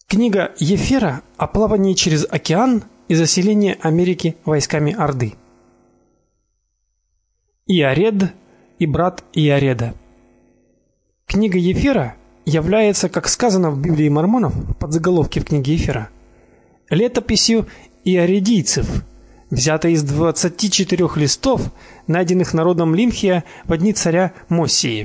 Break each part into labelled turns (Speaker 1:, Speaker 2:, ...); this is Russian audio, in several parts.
Speaker 1: Книга Ефера о плавании через океан и заселении Америки войсками Орды. Иаред и брат Иареда. Книга Ефера является, как сказано в Библии мормонов в подзаголовке в книге Ефера, летописью иаредийцев, взятой из 24 листов, найденных народом Лимхия в дни царя Моссии.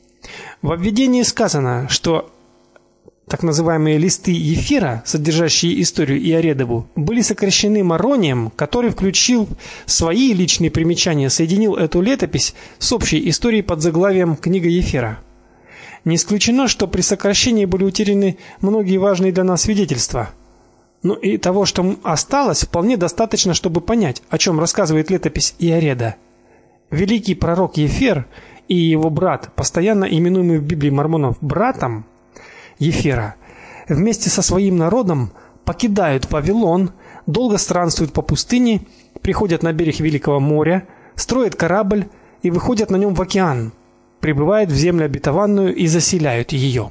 Speaker 1: В введении сказано, что так называемые листы Ефира, содержащие историю Иаредову, были сокращены Маронием, который включил свои личные примечания, соединил эту летопись с общей историей под заглавием «Книга Ефера». Не исключено, что при сокращении были утеряны многие важные для нас свидетельства. Но и того, что осталось, вполне достаточно, чтобы понять, о чем рассказывает летопись Иареда. Великий пророк Ефер и его брат, постоянно именуемый в Библии мормонов братом Ефера, вместе со своим народом покидают Вавилон, долго странствуют по пустыне, приходят на берег Великого моря, строят корабль и выходят на нем в океан, прибывают в землю обетованную и заселяют ее.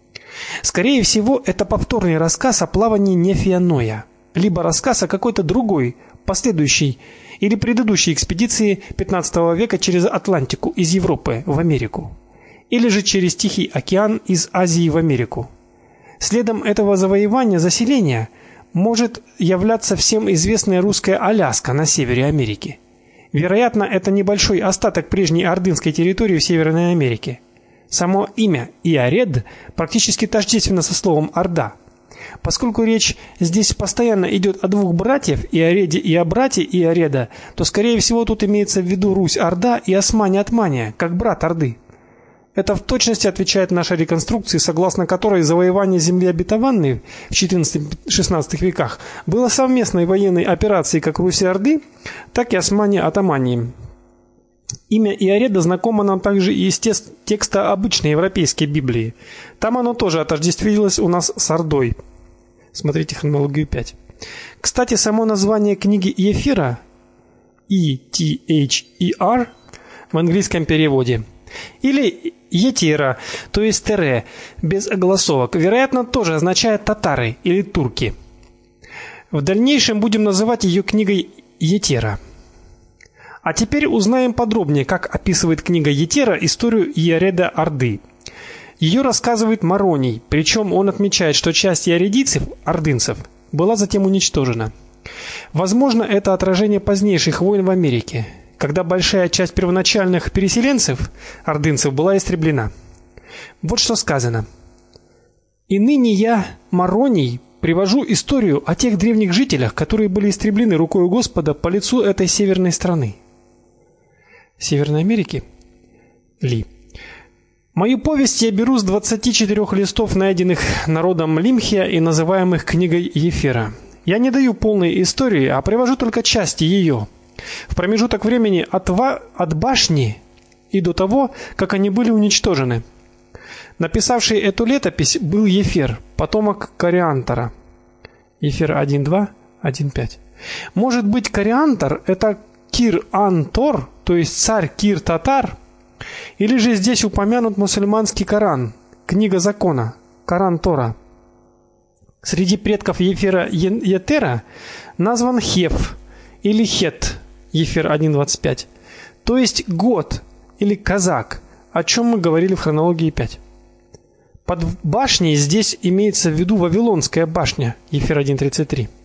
Speaker 1: Скорее всего, это повторный рассказ о плавании Нефия Ноя, либо рассказ о какой-то другой, последующей или предыдущей экспедиции 15 века через Атлантику из Европы в Америку, или же через Тихий океан из Азии в Америку. Следом этого завоевания, заселения может являться всем известная русская Аляска на севере Америки. Вероятно, это небольшой остаток прежней ордынской территории в Северной Америке. Само имя Иаред практически тождественно со словом Орда. Поскольку речь здесь постоянно идет о двух братьях, Иареде и о брате Иареда, то скорее всего тут имеется в виду Русь-Орда и Османия-Атмания, как брат Орды. Это в точности отвечает нашей реконструкции, согласно которой завоевание земли обетованной в XIV-XVI веках было совместной военной операцией как Руси-Орды, так и Османии-Атамании. Имя Иареда знакомо нам также и из текста обычной европейской Библии. Там оно тоже отождествилось у нас с Ордой. Смотрите хронологию 5. Кстати, само название книги Ефира E-T-H-E-R в английском переводе или Етера, то есть Тере, без огласовок, вероятно, тоже означает татары или турки. В дальнейшем будем называть ее книгой Етера. А теперь узнаем подробнее, как описывает книга Етера историю Иареда Орды. Ее рассказывает Мароний, причем он отмечает, что часть иаредийцев, ордынцев, была затем уничтожена. Возможно, это отражение позднейших войн в Америке, когда большая часть первоначальных переселенцев, ордынцев, была истреблена. Вот что сказано: «И ныне я, Мароний, привожу историю о тех древних жителях, которые были истреблены рукой Господа по лицу этой северной страны». Северной Америки? Ли. Мою повесть я беру с 24 листов, найденных народом Лимхия и называемых книгой Ефера. Я не даю полной истории, а привожу только части ее. В промежуток времени от башни и до того, как они были уничтожены. Написавший эту летопись был Ефер, потомок Кариантора. Ефер 1.2, 1.5. Может быть, Кариантор это Кир-ан-Тор, то есть царь Кир-Татар, или же здесь упомянут мусульманский Коран, книга закона, Коран Тора. Среди предков Ефера Етера назван Хеф или Хет, Ефер 1.25, то есть год или казак, о чем мы говорили в хронологии 5. Под башней здесь имеется в виду Вавилонская башня, Ефер 1.33.